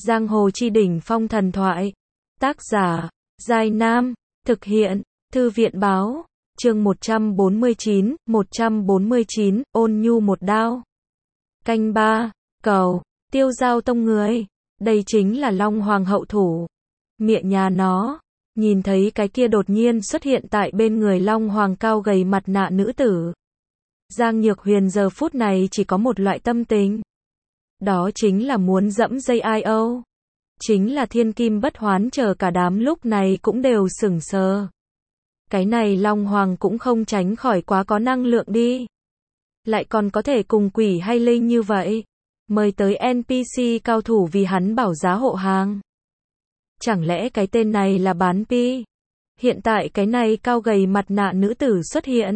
Giang hồ chi đỉnh phong thần thoại. Tác giả, Giai Nam. Thực hiện, Thư viện báo. Chương 149, ôn nhu một đao. Canh 3, cầu, Tiêu Giao Tông người. Đây chính là Long Hoàng hậu thủ. Miệng nhà nó. Nhìn thấy cái kia đột nhiên xuất hiện tại bên người Long Hoàng cao gầy mặt nạ nữ tử. Giang Nhược Huyền giờ phút này chỉ có một loại tâm tình. Đó chính là muốn dẫm dây IO. Chính là thiên kim bất hoán, chờ cả đám lúc này cũng đều sững sờ. Cái này Long Hoàng cũng không tránh khỏi quá có năng lượng đi. Lại còn có thể cùng quỷ hay linh như vậy. Mời tới NPC cao thủ vì hắn bảo giá hộ hàng. Chẳng lẽ cái tên này là bán pi? Hiện tại cái này cao gầy mặt nạ nữ tử xuất hiện.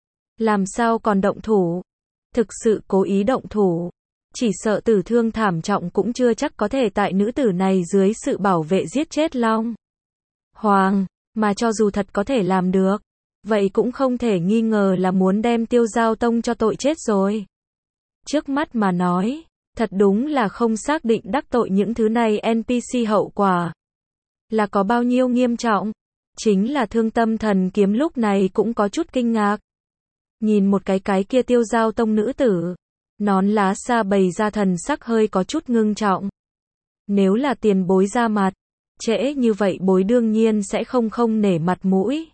Làm sao còn động thủ? Thực sự cố ý động thủ. Chỉ sợ tử thương thảm trọng cũng chưa chắc có thể tại nữ tử này dưới sự bảo vệ giết chết Long Hoàng. Mà cho dù thật có thể làm được, vậy cũng không thể nghi ngờ là muốn đem Tiêu Giao Tông cho tội chết rồi. Trước mắt mà nói, thật đúng là không xác định đắc tội những thứ này NPC hậu quả là có bao nhiêu nghiêm trọng. Chính là Thương Tâm Thần Kiếm lúc này cũng có chút kinh ngạc. Nhìn một cái kia Tiêu Giao Tông nữ tử, nón lá xa bày ra thần sắc hơi có chút ngưng trọng. Nếu là tiền bối ra mặt, trễ như vậy bối đương nhiên sẽ không nể mặt mũi.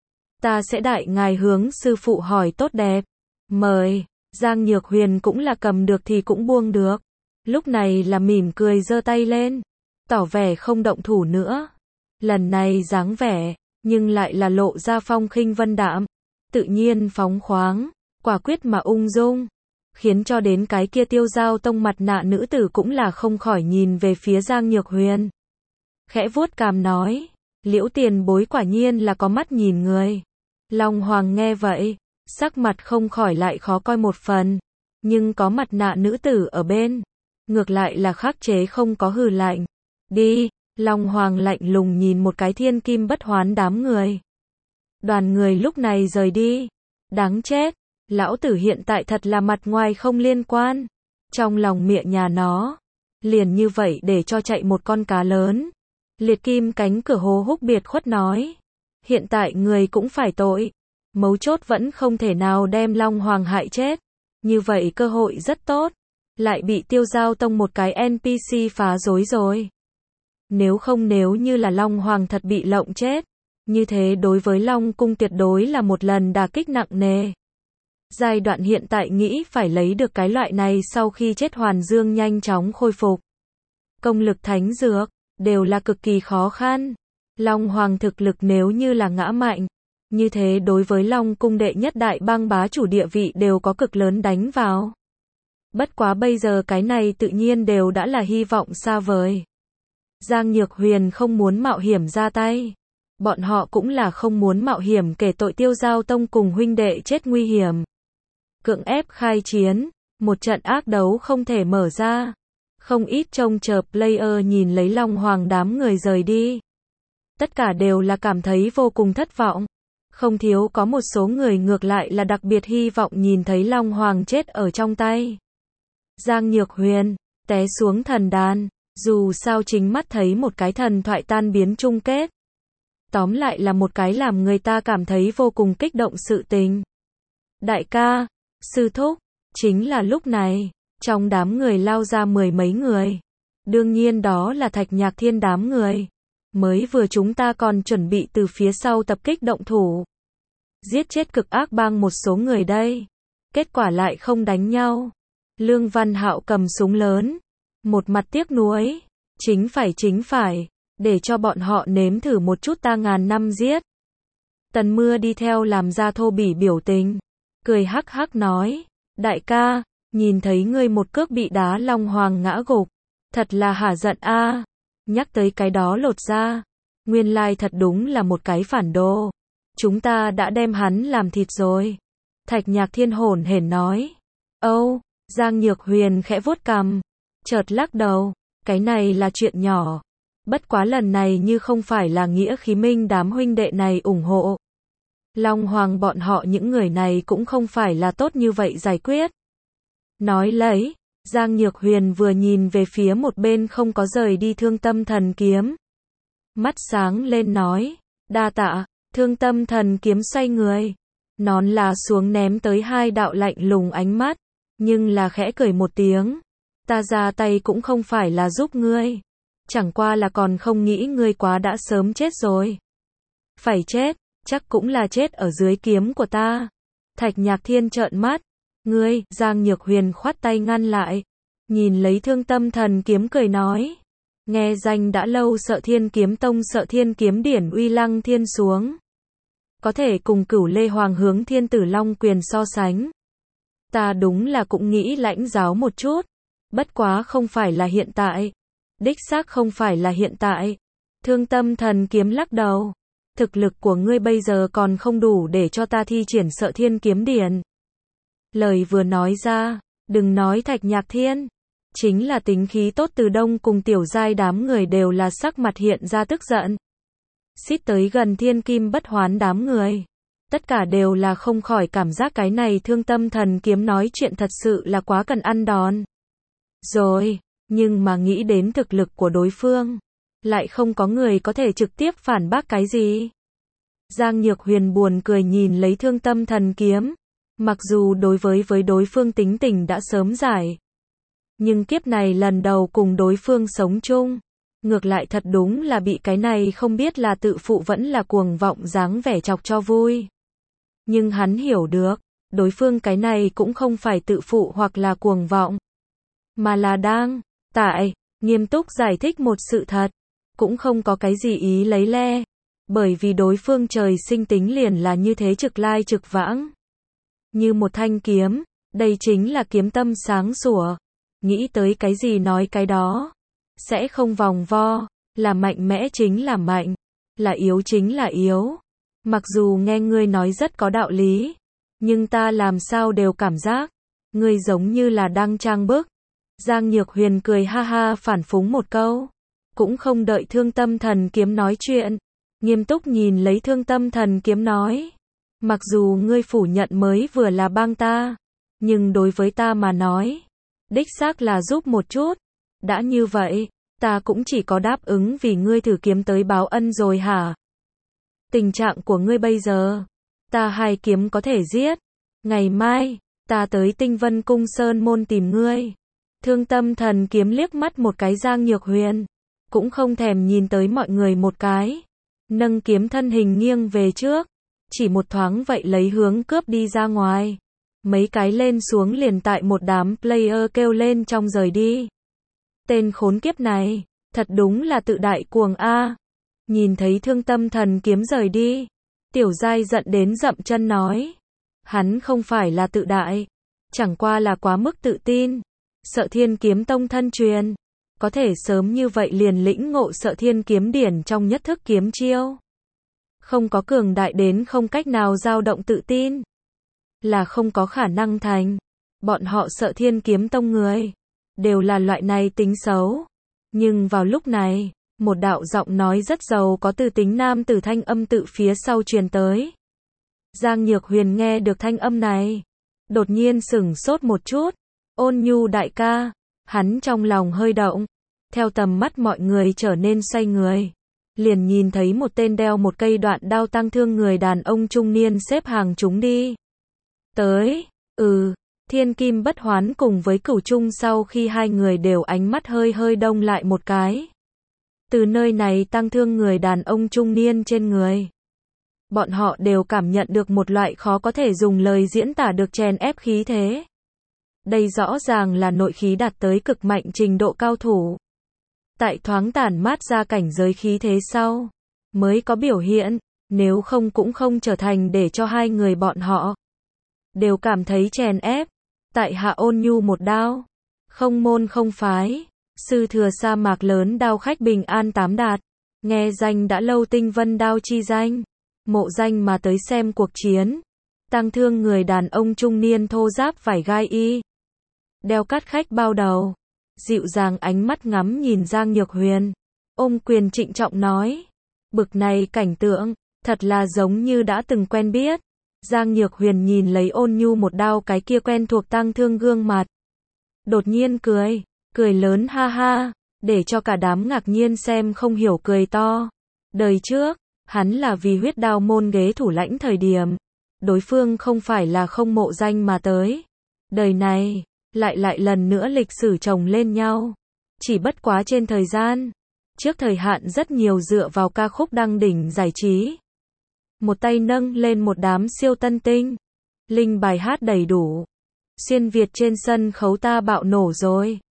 Ta sẽ đại ngài hướng sư phụ hỏi tốt đẹp. Mời. Giang Nhược Huyền cũng là cầm được thì cũng buông được. Lúc này là mỉm cười giơ tay lên, tỏ vẻ không động thủ nữa. Lần này dáng vẻ, nhưng lại là lộ ra phong khinh vân đạm, tự nhiên phóng khoáng, quả quyết mà ung dung. Khiến cho đến cái kia Tiêu Giao Tông mặt nạ nữ tử cũng là không khỏi nhìn về phía Giang Nhược Huyền. Khẽ vuốt cằm nói, Liễu tiền bối quả nhiên là có mắt nhìn người. Long Hoàng nghe vậy, sắc mặt không khỏi lại khó coi một phần. Nhưng có mặt nạ nữ tử ở bên, ngược lại là khắc chế không có hừ lạnh. Đi. Long Hoàng lạnh lùng nhìn một cái thiên kim bất hoán đám người. Đoàn người lúc này rời đi. Đáng chết. Lão tử hiện tại thật là mặt ngoài không liên quan. Trong lòng miệng nhà nó. Liền như vậy để cho chạy một con cá lớn. Liệt Kim cánh cửa Hồ Húc biệt khuất nói. Hiện tại người cũng phải tội. Mấu chốt vẫn không thể nào đem Long Hoàng hại chết. Như vậy cơ hội rất tốt. Lại bị Tiêu Giao Tông một cái NPC phá rối rồi. Nếu như là Long Hoàng thật bị lộng chết. Như thế đối với Long Cung tuyệt đối là một lần đả kích nặng nề. Giai đoạn hiện tại nghĩ phải lấy được cái loại này sau khi chết Hoàn Dương nhanh chóng khôi phục. Công lực thánh dược, đều là cực kỳ khó khăn. Long Hoàng thực lực nếu như là ngã mạnh. Như thế đối với Long Cung đệ nhất đại bang bá chủ địa vị đều có cực lớn đánh vào. Bất quá bây giờ cái này tự nhiên đều đã là hy vọng xa vời. Giang Nhược Huyền không muốn mạo hiểm ra tay. Bọn họ cũng là không muốn mạo hiểm kể tội Tiêu Giao Tông cùng huynh đệ chết nguy hiểm. Cưỡng ép khai chiến, một trận ác đấu không thể mở ra. Không ít trông chờ player nhìn lấy Long Hoàng đám người rời đi. Tất cả đều là cảm thấy vô cùng thất vọng. Không thiếu có một số người ngược lại là đặc biệt hy vọng nhìn thấy Long Hoàng chết ở trong tay Giang Nhược Huyền, té xuống thần đàn. Dù sao chính mắt thấy một cái thần thoại tan biến chung kết. Tóm lại là một cái làm người ta cảm thấy vô cùng kích động sự tình. Đại ca, sư thúc, chính là lúc này, trong đám người lao ra mười mấy người. Đương nhiên đó là Thạch Nhạc Thiên đám người. Mới vừa chúng ta còn chuẩn bị từ phía sau tập kích động thủ. Giết chết cực ác bang một số người đây. Kết quả lại không đánh nhau. Lương Văn Hạo cầm súng lớn. Một mặt tiếc nuối. Chính phải. Để cho bọn họ nếm thử một chút ta ngàn năm giết. Tần Mưa đi theo làm ra thô bỉ biểu tình. Cười hắc hắc nói. Đại ca, nhìn thấy ngươi một cước bị đá Long Hoàng ngã gục. Thật là hả giận a. Nhắc tới cái đó lột ra. Nguyên lai thật đúng là một cái phản đồ. Chúng ta đã đem hắn làm thịt rồi. Thạch Nhạc Thiên hổn hển nói. Âu, Giang Nhược Huyền khẽ vuốt cằm. Chợt lắc đầu. Cái này là chuyện nhỏ. Bất quá lần này như không phải là nghĩa khí minh đám huynh đệ này ủng hộ. Long Hoàng bọn họ những người này cũng không phải là tốt như vậy giải quyết. Nói lấy, Giang Nhược Huyền vừa nhìn về phía một bên không có rời đi Thương Tâm Thần Kiếm. Mắt sáng lên nói, đa tạ. Thương Tâm Thần Kiếm xoay người, nón lá xuống ném tới hai đạo lạnh lùng ánh mắt, nhưng là khẽ cười một tiếng. Ta ra tay cũng không phải là giúp ngươi, chẳng qua là còn không nghĩ ngươi quá đã sớm chết rồi. Phải chết, chắc cũng là chết ở dưới kiếm của ta. Thạch Nhạc Thiên trợn mắt. Ngươi, Giang Nhược Huyền khoát tay ngăn lại, nhìn lấy Thương Tâm Thần Kiếm cười nói. Nghe danh đã lâu Sợ Thiên Kiếm Tông Sợ Thiên Kiếm Điển uy lăng thiên xuống. Có thể cùng Cửu Lê Hoàng Hướng Thiên Tử Long Quyền so sánh. Ta đúng là cũng nghĩ lãnh giáo một chút. Bất quá không phải là hiện tại. Đích xác không phải là hiện tại. Thương Tâm Thần Kiếm lắc đầu. Thực lực của ngươi bây giờ còn không đủ để cho ta thi triển Sợ Thiên Kiếm Điển. Lời vừa nói ra, đừng nói Thạch Nhạc Thiên. Chính là tính khí tốt Từ Đông cùng Tiểu Giai đám người đều là sắc mặt hiện ra tức giận. Xít tới gần Thiên Kim Bất Hoán đám người. Tất cả đều là không khỏi cảm giác cái này Thương Tâm Thần Kiếm nói chuyện thật sự là quá cần ăn đòn. Rồi, nhưng mà nghĩ đến thực lực của đối phương, lại không có người có thể trực tiếp phản bác cái gì. Giang Nhược Huyền buồn cười nhìn lấy Thương Tâm Thần Kiếm. Mặc dù đối với đối phương tính tình đã sớm giải, nhưng kiếp này lần đầu cùng đối phương sống chung, ngược lại thật đúng là bị cái này không biết là tự phụ vẫn là cuồng vọng dáng vẻ chọc cho vui. Nhưng hắn hiểu được, đối phương cái này cũng không phải tự phụ hoặc là cuồng vọng, mà là đang nghiêm túc giải thích một sự thật, cũng không có cái gì ý lấy le, bởi vì đối phương trời sinh tính liền là như thế trực lai trực vãng. Như một thanh kiếm, đây chính là kiếm tâm sáng sủa, nghĩ tới cái gì nói cái đó, sẽ không vòng vo, là mạnh mẽ chính là mạnh, là yếu chính là yếu. Mặc dù nghe ngươi nói rất có đạo lý, nhưng ta làm sao đều cảm giác, ngươi giống như là đang trang bức. Giang Nhược Huyền cười ha ha phản phúng một câu, cũng không đợi Thương Tâm Thần Kiếm nói chuyện, nghiêm túc nhìn lấy Thương Tâm Thần Kiếm nói. Mặc dù ngươi phủ nhận mới vừa là bang ta, nhưng đối với ta mà nói, đích xác là giúp một chút. Đã như vậy, ta cũng chỉ có đáp ứng vì ngươi thử kiếm tới báo ân rồi hả? Tình trạng của ngươi bây giờ, ta hai kiếm có thể giết. Ngày mai, ta tới Tinh Vân Cung Sơn Môn tìm ngươi. Thương Tâm Thần Kiếm liếc mắt một cái Giang Nhược Huyền, cũng không thèm nhìn tới mọi người một cái, nâng kiếm thân hình nghiêng về trước. Chỉ một thoáng vậy lấy hướng cướp đi ra ngoài. Mấy cái lên xuống liền tại một đám player kêu lên trong rời đi. Tên khốn kiếp này, thật đúng là tự đại cuồng a. Nhìn thấy Thương Tâm Thần Kiếm rời đi, Tiểu Giai giận đến dậm chân nói. Hắn không phải là tự đại, chẳng qua là quá mức tự tin. Sợ Thiên Kiếm Tông thân truyền, có thể sớm như vậy liền lĩnh ngộ Sợ Thiên Kiếm Điển trong nhất thức kiếm chiêu. Không có cường đại đến không cách nào dao động tự tin, là không có khả năng thành. Bọn họ Sợ Thiên Kiếm Tông người, đều là loại này tính xấu. Nhưng vào lúc này, một đạo giọng nói rất giàu có từ tính nam tử thanh âm tự phía sau truyền tới. Giang Nhược Huyền nghe được thanh âm này, đột nhiên sửng sốt một chút. Ôn Nhu đại ca, hắn trong lòng hơi động, theo tầm mắt mọi người trở nên xoay người. Liền nhìn thấy một tên đeo một cây đoạn đao tăng thương người đàn ông trung niên xếp hàng chúng đi. Tới, Thiên Kim Bất Hoán cùng với Cửu Trung sau khi hai người đều ánh mắt hơi hơi đông lại một cái. Từ nơi này tăng thương người đàn ông trung niên trên người. Bọn họ đều cảm nhận được một loại khó có thể dùng lời diễn tả được chèn ép khí thế. Đây rõ ràng là nội khí đạt tới cực mạnh trình độ cao thủ. Tại thoáng tản mát ra cảnh giới khí thế sau, mới có biểu hiện, nếu không cũng không trở thành để cho hai người bọn họ đều cảm thấy chèn ép. Tại hạ Ôn Nhu một đao, không môn không phái, sư thừa sa mạc lớn đao khách Bình An Tám Đạt, nghe danh đã lâu Tinh Vân đao chi danh, mộ danh mà tới xem cuộc chiến. Tăng thương người đàn ông trung niên thô ráp vải gai y, đeo cát khách bao đầu, dịu dàng ánh mắt ngắm nhìn Giang Nhược Huyền, ôm quyền trịnh trọng nói. Bực này cảnh tượng, thật là giống như đã từng quen biết. Giang Nhược Huyền nhìn lấy Ôn Nhu một đao cái kia quen thuộc tăng thương gương mặt. đột nhiên cười, cười lớn ha ha, để cho cả đám ngạc nhiên xem không hiểu cười to. Đời trước, hắn là vì huyết đao môn ghế thủ lãnh thời điểm, đối phương không phải là không mộ danh mà tới. Đời này, lại lần nữa lịch sử chồng lên nhau. Chỉ bất quá trên thời gian, trước thời hạn rất nhiều dựa vào ca khúc đăng đỉnh giải trí. Một tay nâng lên một đám siêu tân tinh. Linh bài hát đầy đủ. Xuyên Việt trên sân khấu ta bạo nổ rồi.